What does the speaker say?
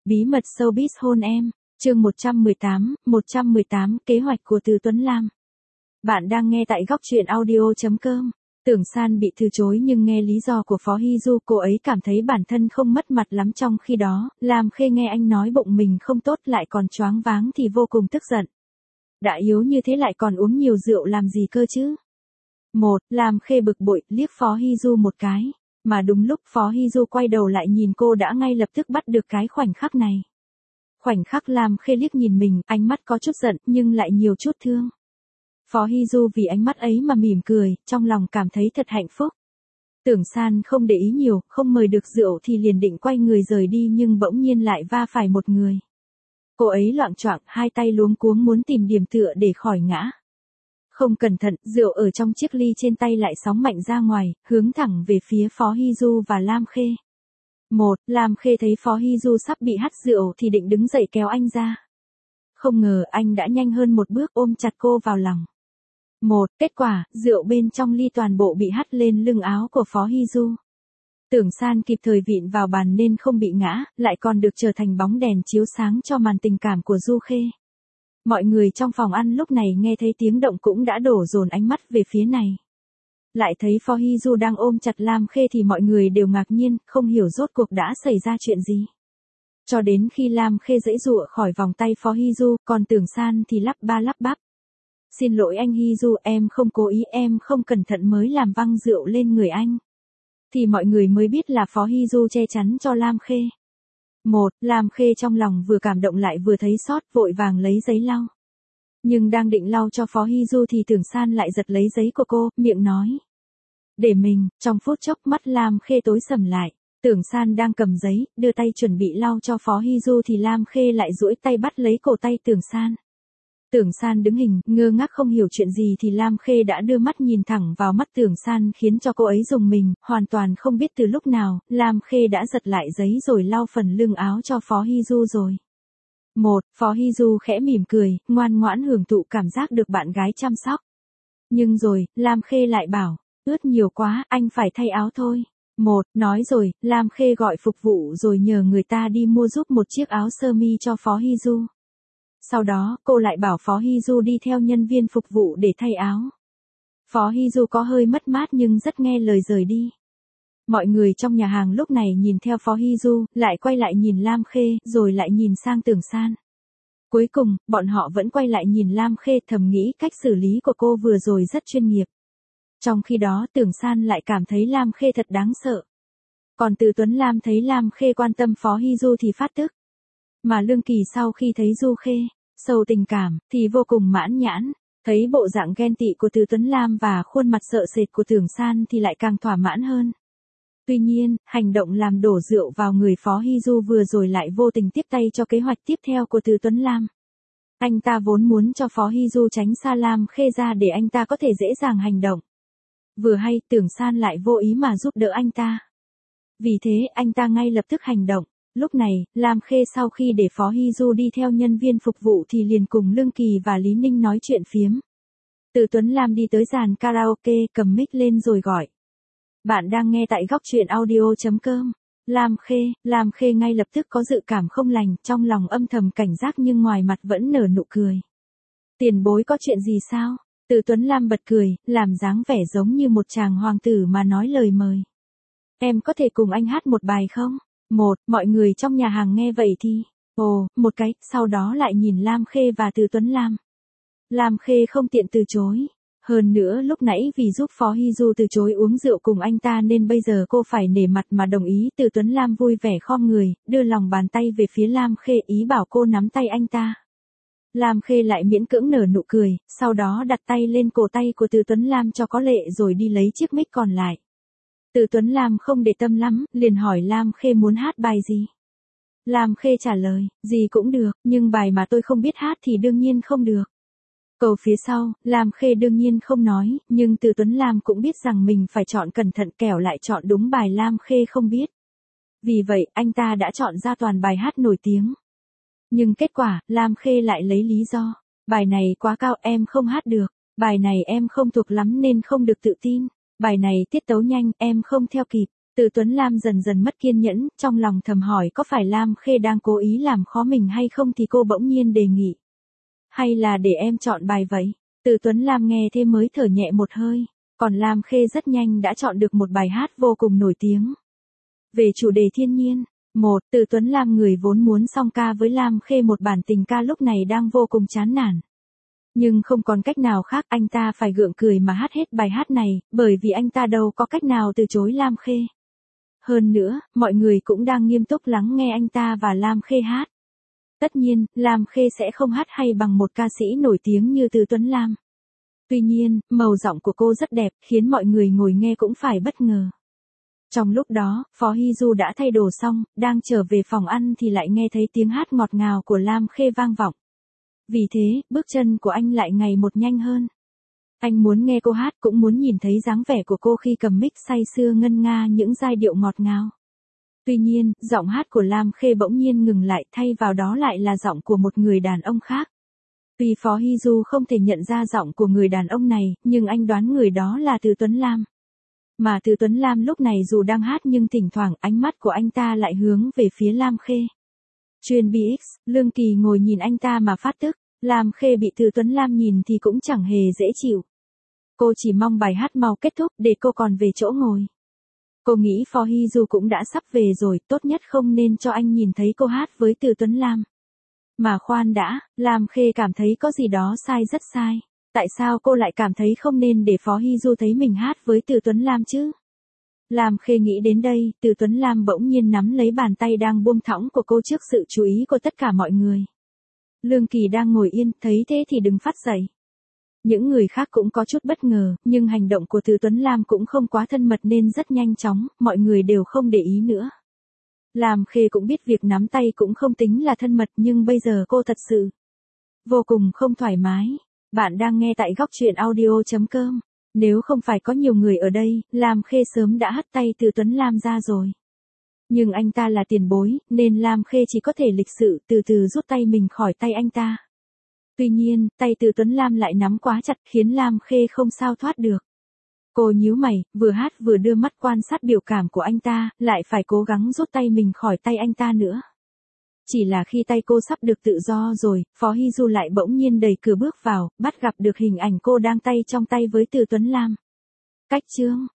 Bí mật showbiz hôn em, chương 118, kế hoạch của Từ Tuấn Lam. Bạn đang nghe tại góc truyện audio.com. Tưởng San bị từ chối nhưng nghe lý do của Phó Hy Du, cô ấy cảm thấy bản thân không mất mặt lắm, trong khi đó, Lam Khê nghe anh nói bụng mình không tốt lại còn choáng váng thì vô cùng tức giận. Đã yếu như thế lại còn uống nhiều rượu làm gì cơ chứ? Lam Khê bực bội liếc Phó Hy Du một cái. Mà đúng lúc Phó Hy Du quay đầu lại nhìn cô đã ngay lập tức bắt được cái khoảnh khắc này. Khoảnh khắc Lam Khê liếc nhìn mình, ánh mắt có chút giận nhưng lại nhiều chút thương. Phó Hy Du vì ánh mắt ấy mà mỉm cười, trong lòng cảm thấy thật hạnh phúc. Tưởng San không để ý nhiều, không mời được rượu thì liền định quay người rời đi nhưng bỗng nhiên lại va phải một người. Cô ấy loạng choạng, hai tay luống cuống muốn tìm điểm tựa để khỏi ngã. Không cẩn thận, rượu ở trong chiếc ly trên tay lại sóng mạnh ra ngoài, hướng thẳng về phía Phó Hy Du và Lam Khê. Lam Khê thấy Phó Hy Du sắp bị hắt rượu thì định đứng dậy kéo anh ra. Không ngờ anh đã nhanh hơn một bước ôm chặt cô vào lòng. Kết quả, rượu bên trong ly toàn bộ bị hắt lên lưng áo của Phó Hy Du. Tưởng San kịp thời vịn vào bàn nên không bị ngã, lại còn được trở thành bóng đèn chiếu sáng cho màn tình cảm của Du Khê. Mọi người trong phòng ăn lúc này nghe thấy tiếng động cũng đã đổ dồn ánh mắt về phía này. Lại thấy Phó Hy Du đang ôm chặt Lam Khê thì mọi người đều ngạc nhiên, không hiểu rốt cuộc đã xảy ra chuyện gì. Cho đến khi Lam Khê giãy giụa khỏi vòng tay Phó Hy Du, còn Tưởng San thì lắp ba lắp bắp. Xin lỗi anh Hy Du, em không cố ý, em không cẩn thận mới làm văng rượu lên người anh. Thì mọi người mới biết là Phó Hy Du che chắn cho Lam Khê. Lam Khê trong lòng vừa cảm động lại vừa thấy xót, vội vàng lấy giấy lau. Nhưng đang định lau cho Phó Hy Du thì Tưởng San lại giật lấy giấy của cô, miệng nói. Để mình, trong phút chốc mắt Lam Khê tối sầm lại. Tưởng San đang cầm giấy, đưa tay chuẩn bị lau cho Phó Hy Du thì Lam Khê lại duỗi tay bắt lấy cổ tay Tưởng San. Tưởng San đứng hình, ngơ ngác không hiểu chuyện gì thì Lam Khê đã đưa mắt nhìn thẳng vào mắt Tưởng San khiến cho cô ấy rùng mình, hoàn toàn không biết từ lúc nào, Lam Khê đã giật lại giấy rồi lau phần lưng áo cho Phó Hy Du rồi. Phó Hy Du khẽ mỉm cười, ngoan ngoãn hưởng thụ cảm giác được bạn gái chăm sóc. Nhưng rồi, Lam Khê lại bảo, ướt nhiều quá, anh phải thay áo thôi. Nói rồi, Lam Khê gọi phục vụ rồi nhờ người ta đi mua giúp một chiếc áo sơ mi cho Phó Hy Du. Sau đó, cô lại bảo Phó Hy Du đi theo nhân viên phục vụ để thay áo. Phó Hy Du có hơi mất mát nhưng rất nghe lời rời đi. Mọi người trong nhà hàng lúc này nhìn theo Phó Hy Du, lại quay lại nhìn Lam Khê, rồi lại nhìn sang Tưởng San. Cuối cùng, bọn họ vẫn quay lại nhìn Lam Khê, thầm nghĩ cách xử lý của cô vừa rồi rất chuyên nghiệp. Trong khi đó Tưởng San lại cảm thấy Lam Khê thật đáng sợ. Còn Từ Tuấn Lam thấy Lam Khê quan tâm Phó Hy Du thì phát tức. Mà Lương Kỳ sau khi thấy Du Khê sâu tình cảm thì vô cùng mãn nhãn, thấy bộ dạng ghen tị của Từ Tuấn Lam và khuôn mặt sợ sệt của Tưởng San thì lại càng thỏa mãn hơn. Tuy nhiên, hành động làm đổ rượu vào người Phó Hy Du vừa rồi lại vô tình tiếp tay cho kế hoạch tiếp theo của Từ Tuấn Lam. Anh ta vốn muốn cho Phó Hy Du tránh xa Lam Khê ra để anh ta có thể dễ dàng hành động. Vừa hay Tưởng San lại vô ý mà giúp đỡ anh ta. Vì thế anh ta ngay lập tức hành động. Lúc này, Lam Khê sau khi để Phó Hy Du đi theo nhân viên phục vụ thì liền cùng Lương Kỳ và Lý Ninh nói chuyện phiếm. Từ Tuấn Lam đi tới dàn karaoke, cầm mic lên rồi gọi. Bạn đang nghe tại góc truyện audio.com. Lam Khê ngay lập tức có dự cảm không lành, trong lòng âm thầm cảnh giác nhưng ngoài mặt vẫn nở nụ cười. Tiền bối có chuyện gì sao? Từ Tuấn Lam bật cười, làm dáng vẻ giống như một chàng hoàng tử mà nói lời mời. Em có thể cùng anh hát một bài không? Mọi người trong nhà hàng nghe vậy thì, một cái, sau đó lại nhìn Lam Khê và Từ Tuấn Lam. Lam Khê không tiện từ chối. Hơn nữa lúc nãy vì giúp Phó Hy Du từ chối uống rượu cùng anh ta nên bây giờ cô phải nể mặt mà đồng ý. Từ Tuấn Lam vui vẻ khom người, đưa lòng bàn tay về phía Lam Khê ý bảo cô nắm tay anh ta. Lam Khê lại miễn cưỡng nở nụ cười, sau đó đặt tay lên cổ tay của Từ Tuấn Lam cho có lệ rồi đi lấy chiếc mic còn lại. Từ Tuấn Lam không để tâm lắm, liền hỏi Lam Khê muốn hát bài gì. Lam Khê trả lời, gì cũng được, nhưng bài mà tôi không biết hát thì đương nhiên không được. Câu phía sau, Lam Khê đương nhiên không nói, nhưng Từ Tuấn Lam cũng biết rằng mình phải chọn cẩn thận kẻo lại chọn đúng bài Lam Khê không biết. Vì vậy, anh ta đã chọn ra toàn bài hát nổi tiếng. Nhưng kết quả, Lam Khê lại lấy lý do, bài này quá cao em không hát được, bài này em không thuộc lắm nên không được tự tin. Bài này tiết tấu nhanh, em không theo kịp. Từ Tuấn Lam dần dần mất kiên nhẫn, trong lòng thầm hỏi có phải Lam Khê đang cố ý làm khó mình hay không thì cô bỗng nhiên đề nghị. Hay là để em chọn bài vậy? Từ Tuấn Lam nghe thế mới thở nhẹ một hơi, còn Lam Khê rất nhanh đã chọn được một bài hát vô cùng nổi tiếng. Về chủ đề thiên nhiên, Từ Tuấn Lam người vốn muốn song ca với Lam Khê một bản tình ca lúc này đang vô cùng chán nản. Nhưng không còn cách nào khác, anh ta phải gượng cười mà hát hết bài hát này, bởi vì anh ta đâu có cách nào từ chối Lam Khê. Hơn nữa, mọi người cũng đang nghiêm túc lắng nghe anh ta và Lam Khê hát. Tất nhiên, Lam Khê sẽ không hát hay bằng một ca sĩ nổi tiếng như Từ Tuấn Lam. Tuy nhiên, màu giọng của cô rất đẹp, khiến mọi người ngồi nghe cũng phải bất ngờ. Trong lúc đó, Phó Hy Du đã thay đồ xong, đang trở về phòng ăn thì lại nghe thấy tiếng hát ngọt ngào của Lam Khê vang vọng. Vì thế, bước chân của anh lại ngày một nhanh hơn. Anh muốn nghe cô hát, cũng muốn nhìn thấy dáng vẻ của cô khi cầm mic say sưa ngân nga những giai điệu ngọt ngào. Tuy nhiên, giọng hát của Lam Khê bỗng nhiên ngừng lại, thay vào đó lại là giọng của một người đàn ông khác. Tuy Phó Hy Du không thể nhận ra giọng của người đàn ông này, nhưng anh đoán người đó là Từ Tuấn Lam. Mà Từ Tuấn Lam lúc này dù đang hát nhưng thỉnh thoảng ánh mắt của anh ta lại hướng về phía Lam Khê. Chuyên BX, Lương Kỳ ngồi nhìn anh ta mà phát tức, Lam Khê bị Từ Tuấn Lam nhìn thì cũng chẳng hề dễ chịu. Cô chỉ mong bài hát mau kết thúc để cô còn về chỗ ngồi. Cô nghĩ Phó Hy Du cũng đã sắp về rồi, tốt nhất không nên cho anh nhìn thấy cô hát với Từ Tuấn Lam. Mà khoan đã, Lam Khê cảm thấy có gì đó sai, rất sai. Tại sao cô lại cảm thấy không nên để Phó Hy Du thấy mình hát với Từ Tuấn Lam chứ? Lam Khê nghĩ đến đây, Từ Tuấn Lam bỗng nhiên nắm lấy bàn tay đang buông thõng của cô trước sự chú ý của tất cả mọi người. Lương Kỳ đang ngồi yên, thấy thế thì đứng phát dậy. Những người khác cũng có chút bất ngờ, nhưng hành động của Từ Tuấn Lam cũng không quá thân mật nên rất nhanh chóng, mọi người đều không để ý nữa. Lam Khê cũng biết việc nắm tay cũng không tính là thân mật, nhưng bây giờ cô thật sự vô cùng không thoải mái. Bạn đang nghe tại góc truyện audio.com. Nếu không phải có nhiều người ở đây, Lam Khê sớm đã hất tay Từ Tuấn Lam ra rồi. Nhưng anh ta là tiền bối, nên Lam Khê chỉ có thể lịch sự từ từ rút tay mình khỏi tay anh ta. Tuy nhiên, tay Từ Tuấn Lam lại nắm quá chặt khiến Lam Khê không sao thoát được. Cô nhíu mày, vừa hát vừa đưa mắt quan sát biểu cảm của anh ta, lại phải cố gắng rút tay mình khỏi tay anh ta nữa. Chỉ là khi tay cô sắp được tự do rồi, Phó Hy Du lại bỗng nhiên đẩy cửa bước vào, bắt gặp được hình ảnh cô đang tay trong tay với Từ Tuấn Lam. Cách chương